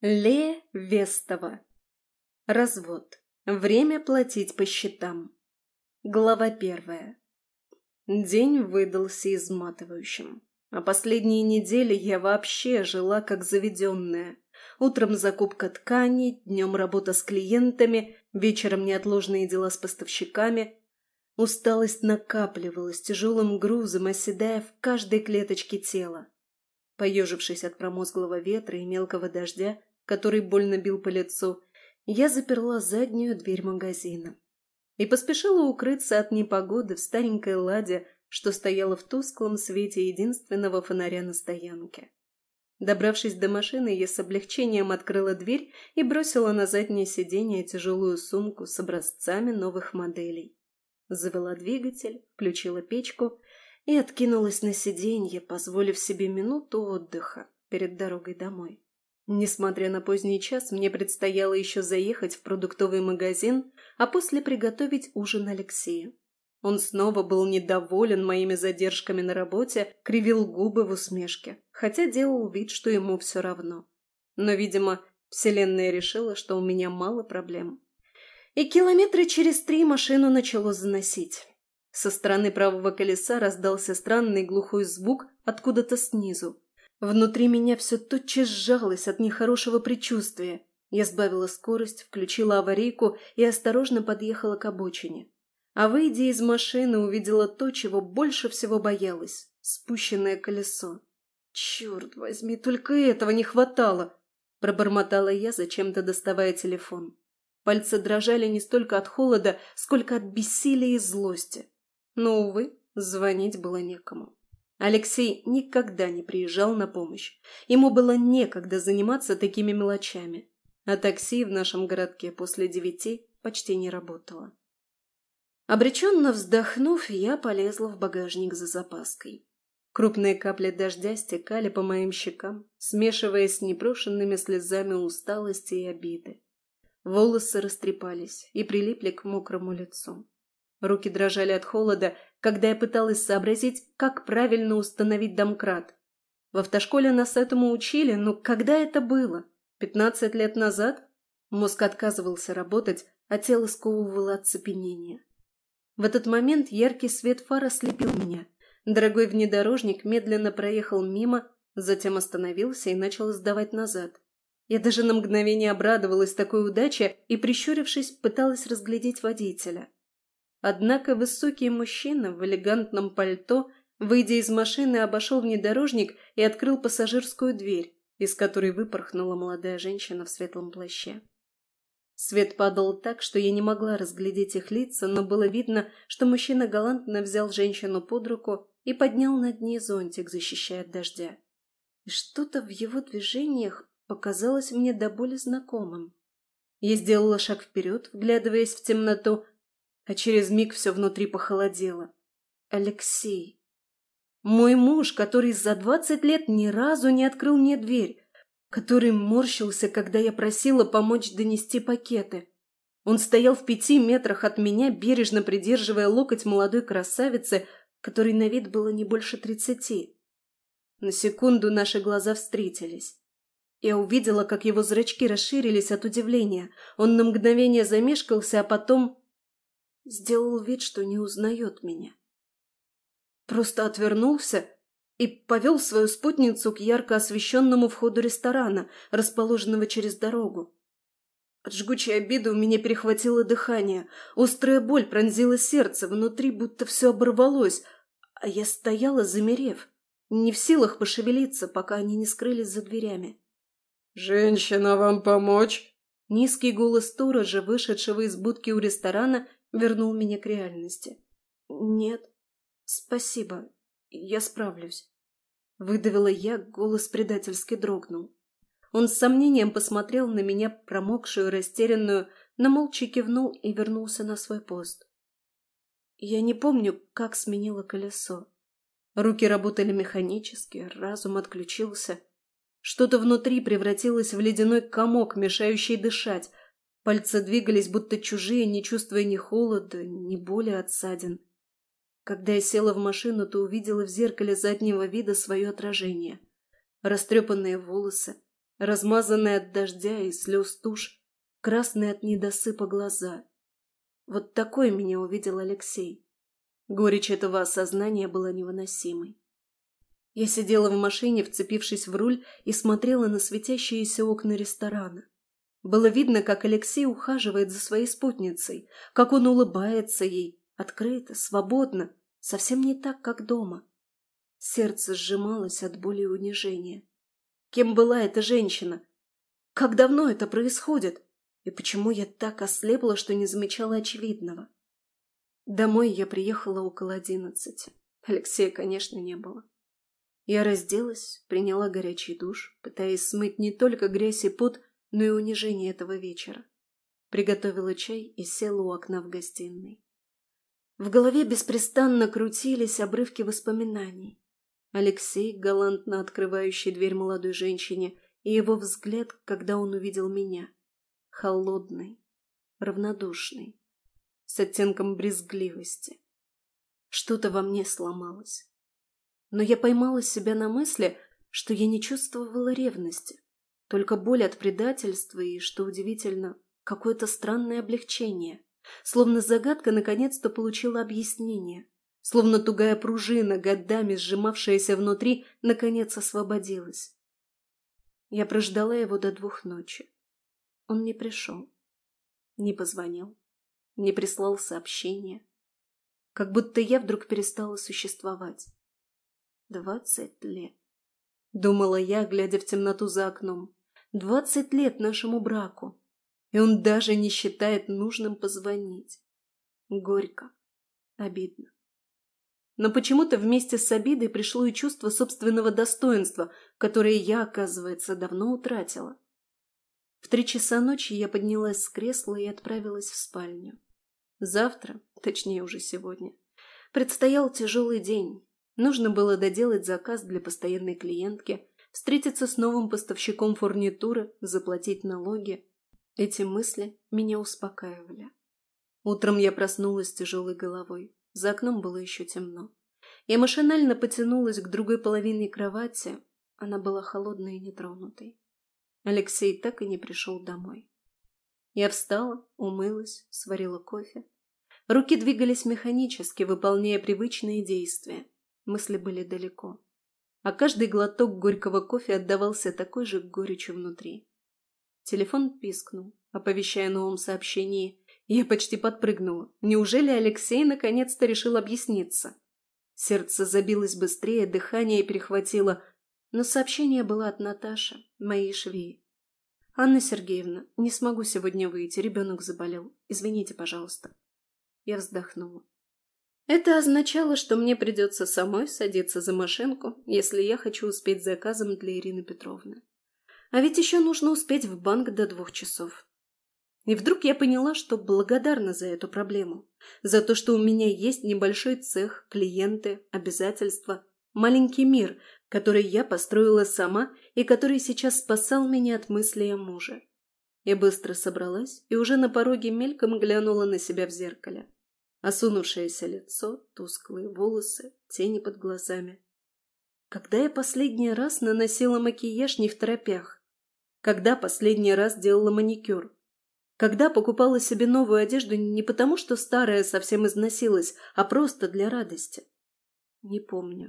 Лея Вестова. Развод. Время платить по счетам. Глава 1. День выдался изматывающим. А последние недели я вообще жила как заведенная. Утром закупка тканей, днем работа с клиентами, вечером неотложные дела с поставщиками. Усталость накапливалась тяжелым грузом, оседая в каждой клеточке тела. Поежившись от промозглого ветра и мелкого дождя, который больно бил по лицу, я заперла заднюю дверь магазина и поспешила укрыться от непогоды в старенькой ладе, что стояла в тусклом свете единственного фонаря на стоянке. Добравшись до машины, я с облегчением открыла дверь и бросила на заднее сиденье тяжелую сумку с образцами новых моделей. Завела двигатель, включила печку и откинулась на сиденье, позволив себе минуту отдыха перед дорогой домой. Несмотря на поздний час, мне предстояло еще заехать в продуктовый магазин, а после приготовить ужин Алексею. Он снова был недоволен моими задержками на работе, кривил губы в усмешке, хотя делал вид, что ему все равно. Но, видимо, вселенная решила, что у меня мало проблем. И километра через 3 машину начало заносить. Со стороны правого колеса раздался странный глухой звук откуда-то снизу. Внутри меня все тотчас сжалось от нехорошего предчувствия. Я сбавила скорость, включила аварийку и осторожно подъехала к обочине. А выйдя из машины, увидела то, чего больше всего боялась – спущенное колесо. «Черт возьми, только этого не хватало!» – пробормотала я, зачем-то доставая телефон. Пальцы дрожали не столько от холода, сколько от бессилия и злости. Но, увы, звонить было некому. Алексей никогда не приезжал на помощь. Ему было некогда заниматься такими мелочами. А такси в нашем городке после 9 почти не работало. Обреченно вздохнув, я полезла в багажник за запаской. Крупные капли дождя стекали по моим щекам, смешиваясь с непрошенными слезами усталости и обиды. Волосы растрепались и прилипли к мокрому лицу. Руки дрожали от холода, когда я пыталась сообразить, как правильно установить домкрат. В автошколе нас этому учили, но когда это было? 15 лет назад? Мозг отказывался работать, а тело сковывало оцепенение. В этот момент яркий свет фар ослепил меня. Дорогой внедорожник медленно проехал мимо, затем остановился и начал сдавать назад. Я даже на мгновение обрадовалась такой удаче и, прищурившись, пыталась разглядеть водителя. Однако высокий мужчина в элегантном пальто, выйдя из машины, обошел внедорожник и открыл пассажирскую дверь, из которой выпорхнула молодая женщина в светлом плаще. Свет падал так, что я не могла разглядеть их лица, но было видно, что мужчина галантно взял женщину под руку и поднял над ней зонтик, защищая от дождя. И что-то в его движениях показалось мне до боли знакомым. Я сделала шаг вперед, вглядываясь в темноту, а через миг все внутри похолодело. Алексей. Мой муж, который за 20 лет ни разу не открыл мне дверь, который морщился, когда я просила помочь донести пакеты. Он стоял в 5 метрах от меня, бережно придерживая локоть молодой красавицы, которой на вид было не больше 30. На секунду наши глаза встретились. Я увидела, как его зрачки расширились от удивления. Он на мгновение замешкался, а потом сделал вид, что не узнает меня. Просто отвернулся и повел свою спутницу к ярко освещенному входу ресторана, расположенного через дорогу. От жгучей обиды у меня перехватило дыхание, острая боль пронзила сердце, внутри будто все оборвалось, а я стояла, замерев, не в силах пошевелиться, пока они не скрылись за дверями. «Женщина, вам помочь?» Низкий голос сторожа, вышедшего из будки у ресторана, вернул меня к реальности. «Нет, спасибо, я справлюсь», — выдавила я, голос предательски дрогнул. Он с сомнением посмотрел на меня, промокшую, растерянную, но молча кивнул и вернулся на свой пост. Я не помню, как сменила колесо. Руки работали механически, разум отключился. Что-то внутри превратилось в ледяной комок, мешающий дышать. Пальцы двигались, будто чужие, не чувствуя ни холода, ни боли от ссадин. Когда я села в машину, то увидела в зеркале заднего вида свое отражение. Растрепанные волосы, размазанные от дождя и слез тушь, красные от недосыпа глаза. Вот такой меня увидел Алексей. Горечь этого осознания была невыносимой. Я сидела в машине, вцепившись в руль, и смотрела на светящиеся окна ресторана. Было видно, как Алексей ухаживает за своей спутницей, как он улыбается ей, открыто, свободно, совсем не так, как дома. Сердце сжималось от боли и унижения. Кем была эта женщина? Как давно это происходит? И почему я так ослепла, что не замечала очевидного? Домой я приехала около 11. Алексея, конечно, не было. Я разделась, приняла горячий душ, пытаясь смыть не только грязь и пот, но и унижение этого вечера. Приготовила чай и села у окна в гостиной. В голове беспрестанно крутились обрывки воспоминаний. Алексей, галантно открывающий дверь молодой женщине, и его взгляд, когда он увидел меня. Холодный, равнодушный, с оттенком брезгливости. Что-то во мне сломалось. Но я поймала себя на мысли, что я не чувствовала ревности, только боль от предательства и, что удивительно, какое-то странное облегчение, словно загадка наконец-то получила объяснение, словно тугая пружина, годами сжимавшаяся внутри, наконец освободилась. Я прождала его до 2 ночи. Он не пришел, не позвонил, не прислал сообщения, как будто я вдруг перестала существовать. 20 лет. Думала я, глядя в темноту за окном. 20 лет нашему браку. И он даже не считает нужным позвонить. Горько. Обидно. Но почему-то вместе с обидой пришло и чувство собственного достоинства, которое я, оказывается, давно утратила. В 3 часа ночи я поднялась с кресла и отправилась в спальню. Завтра, точнее уже сегодня, предстоял тяжелый день. Нужно было доделать заказ для постоянной клиентки, встретиться с новым поставщиком фурнитуры, заплатить налоги. Эти мысли меня успокаивали. Утром я проснулась с тяжелой головой. За окном было еще темно. Я машинально потянулась к другой половине кровати. Она была холодной и нетронутой. Алексей так и не пришел домой. Я встала, умылась, сварила кофе. Руки двигались механически, выполняя привычные действия. Мысли были далеко. А каждый глоток горького кофе отдавался такой же горечью внутри. Телефон пискнул, оповещая о новом сообщении. Я почти подпрыгнула. Неужели Алексей наконец-то решил объясниться? Сердце забилось быстрее, дыхание перехватило. Но сообщение было от Наташи, моей швеи. «Анна Сергеевна, не смогу сегодня выйти, ребенок заболел. Извините, пожалуйста». Я вздохнула. Это означало, что мне придется самой садиться за машинку, если я хочу успеть с заказом для Ирины Петровны. А ведь еще нужно успеть в банк до 2 часов. И вдруг я поняла, что благодарна за эту проблему. За то, что у меня есть небольшой цех, клиенты, обязательства, маленький мир, который я построила сама и который сейчас спасал меня от мыслей о муже. Я быстро собралась и уже на пороге мельком глянула на себя в зеркале. Осунувшееся лицо, тусклые волосы, тени под глазами. Когда я последний раз наносила макияж не второпях? Когда последний раз делала маникюр? Когда покупала себе новую одежду не потому, что старая совсем износилась, а просто для радости? Не помню.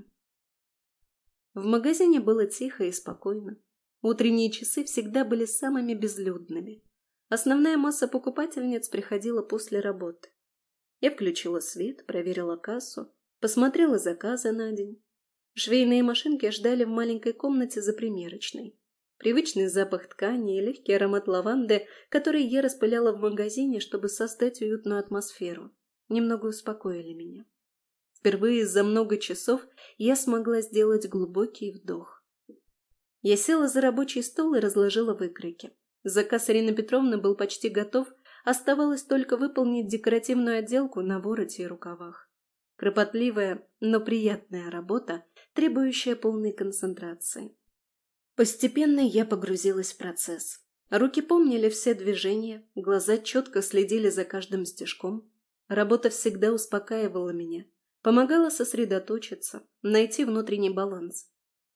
В магазине было тихо и спокойно. Утренние часы всегда были самыми безлюдными. Основная масса покупательниц приходила после работы. Я включила свет, проверила кассу, посмотрела заказы на день. Швейные машинки ждали в маленькой комнате за примерочной. Привычный запах ткани и легкий аромат лаванды, который я распыляла в магазине, чтобы создать уютную атмосферу, немного успокоили меня. Впервые за много часов я смогла сделать глубокий вдох. Я села за рабочий стол и разложила выкройки. Заказ Ирины Петровны был почти готов, оставалось только выполнить декоративную отделку на вороте и рукавах. Кропотливая, но приятная работа, требующая полной концентрации. Постепенно я погрузилась в процесс. Руки помнили все движения, глаза четко следили за каждым стежком. Работа всегда успокаивала меня, помогала сосредоточиться, найти внутренний баланс.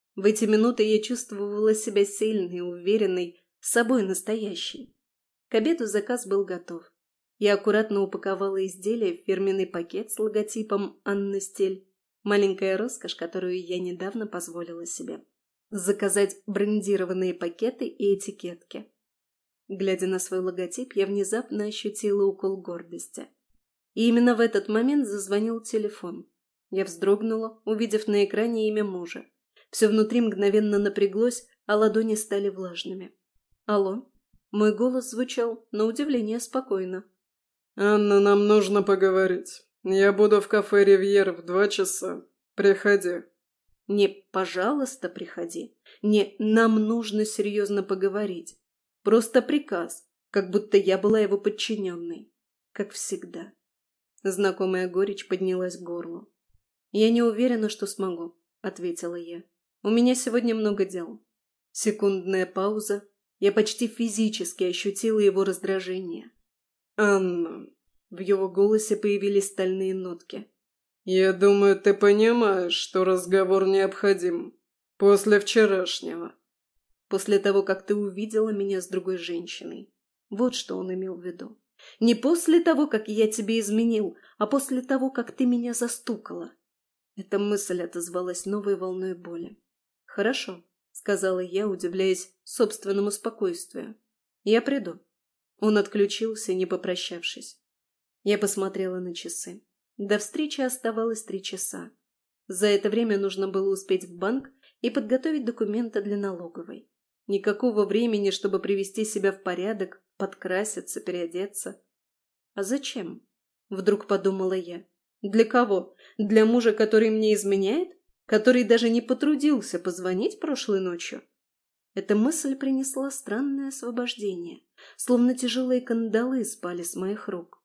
В эти минуты я чувствовала себя сильной, уверенной, собой настоящей. К обеду заказ был готов. Я аккуратно упаковала изделие в фирменный пакет с логотипом «Анна Стель». Маленькая роскошь, которую я недавно позволила себе. Заказать брендированные пакеты и этикетки. Глядя на свой логотип, я внезапно ощутила укол гордости. И именно в этот момент зазвонил телефон. Я вздрогнула, увидев на экране имя мужа. Все внутри мгновенно напряглось, а ладони стали влажными. «Алло?» Мой голос звучал, на удивление, спокойно. «Анна, нам нужно поговорить. Я буду в кафе «Ривьер» в 2 часа. Приходи». Не «пожалуйста, приходи». Не «нам нужно серьезно поговорить». Просто приказ, как будто я была его подчиненной. Как всегда. Знакомая горечь поднялась к горлу. «Я не уверена, что смогу», — ответила я. «У меня сегодня много дел». Секундная пауза. Я почти физически ощутила его раздражение. «Анна», в его голосе появились стальные нотки. «Я думаю, ты понимаешь, что разговор необходим. После вчерашнего». После того, как ты увидела меня с другой женщиной. Вот что он имел в виду. Не после того, как я тебе изменил, а после того, как ты меня застукала. Эта мысль отозвалась новой волной боли. «Хорошо», — сказала я, удивляясь собственному спокойствию. «Я приду». Он отключился, не попрощавшись. Я посмотрела на часы. До встречи оставалось 3 часа. За это время нужно было успеть в банк и подготовить документы для налоговой. Никакого времени, чтобы привести себя в порядок, подкраситься, переодеться. А зачем? Вдруг подумала я. Для кого? Для мужа, который мне изменяет? Который даже не потрудился позвонить прошлой ночью? Эта мысль принесла странное освобождение, словно тяжелые кандалы спали с моих рук.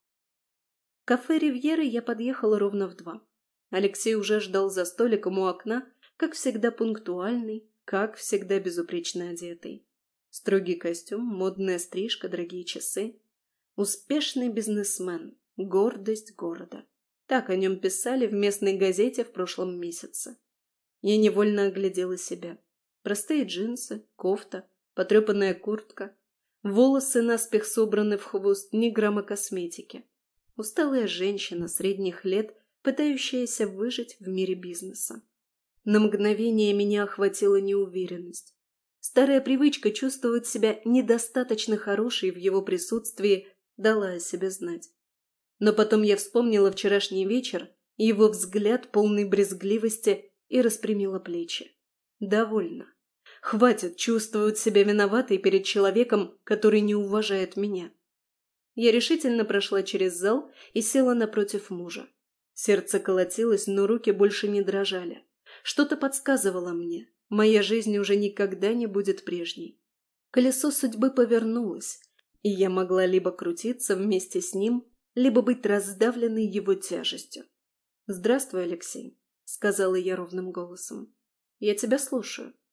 В кафе «Ривьера» я подъехала ровно в 2. Алексей уже ждал за столиком у окна, как всегда пунктуальный, как всегда безупречно одетый. Строгий костюм, модная стрижка, дорогие часы. Успешный бизнесмен, гордость города. Так о нем писали в местной газете в прошлом месяце. Я невольно оглядела себя. Простые джинсы, кофта, потрепанная куртка. Волосы наспех собраны в хвост, ни грамма косметики. Усталая женщина средних лет, пытающаяся выжить в мире бизнеса. На мгновение меня охватила неуверенность. Старая привычка чувствовать себя недостаточно хорошей в его присутствии дала о себе знать. Но потом я вспомнила вчерашний вечер, его взгляд полный брезгливости, и распрямила плечи. Довольно. Хватит чувствовать себя виноватой перед человеком, который не уважает меня. Я решительно прошла через зал и села напротив мужа. Сердце колотилось, но руки больше не дрожали. Что-то подсказывало мне. Моя жизнь уже никогда не будет прежней. Колесо судьбы повернулось, и я могла либо крутиться вместе с ним, либо быть раздавленной его тяжестью. «Здравствуй, Алексей», — сказала я ровным голосом. «Я тебя слушаю».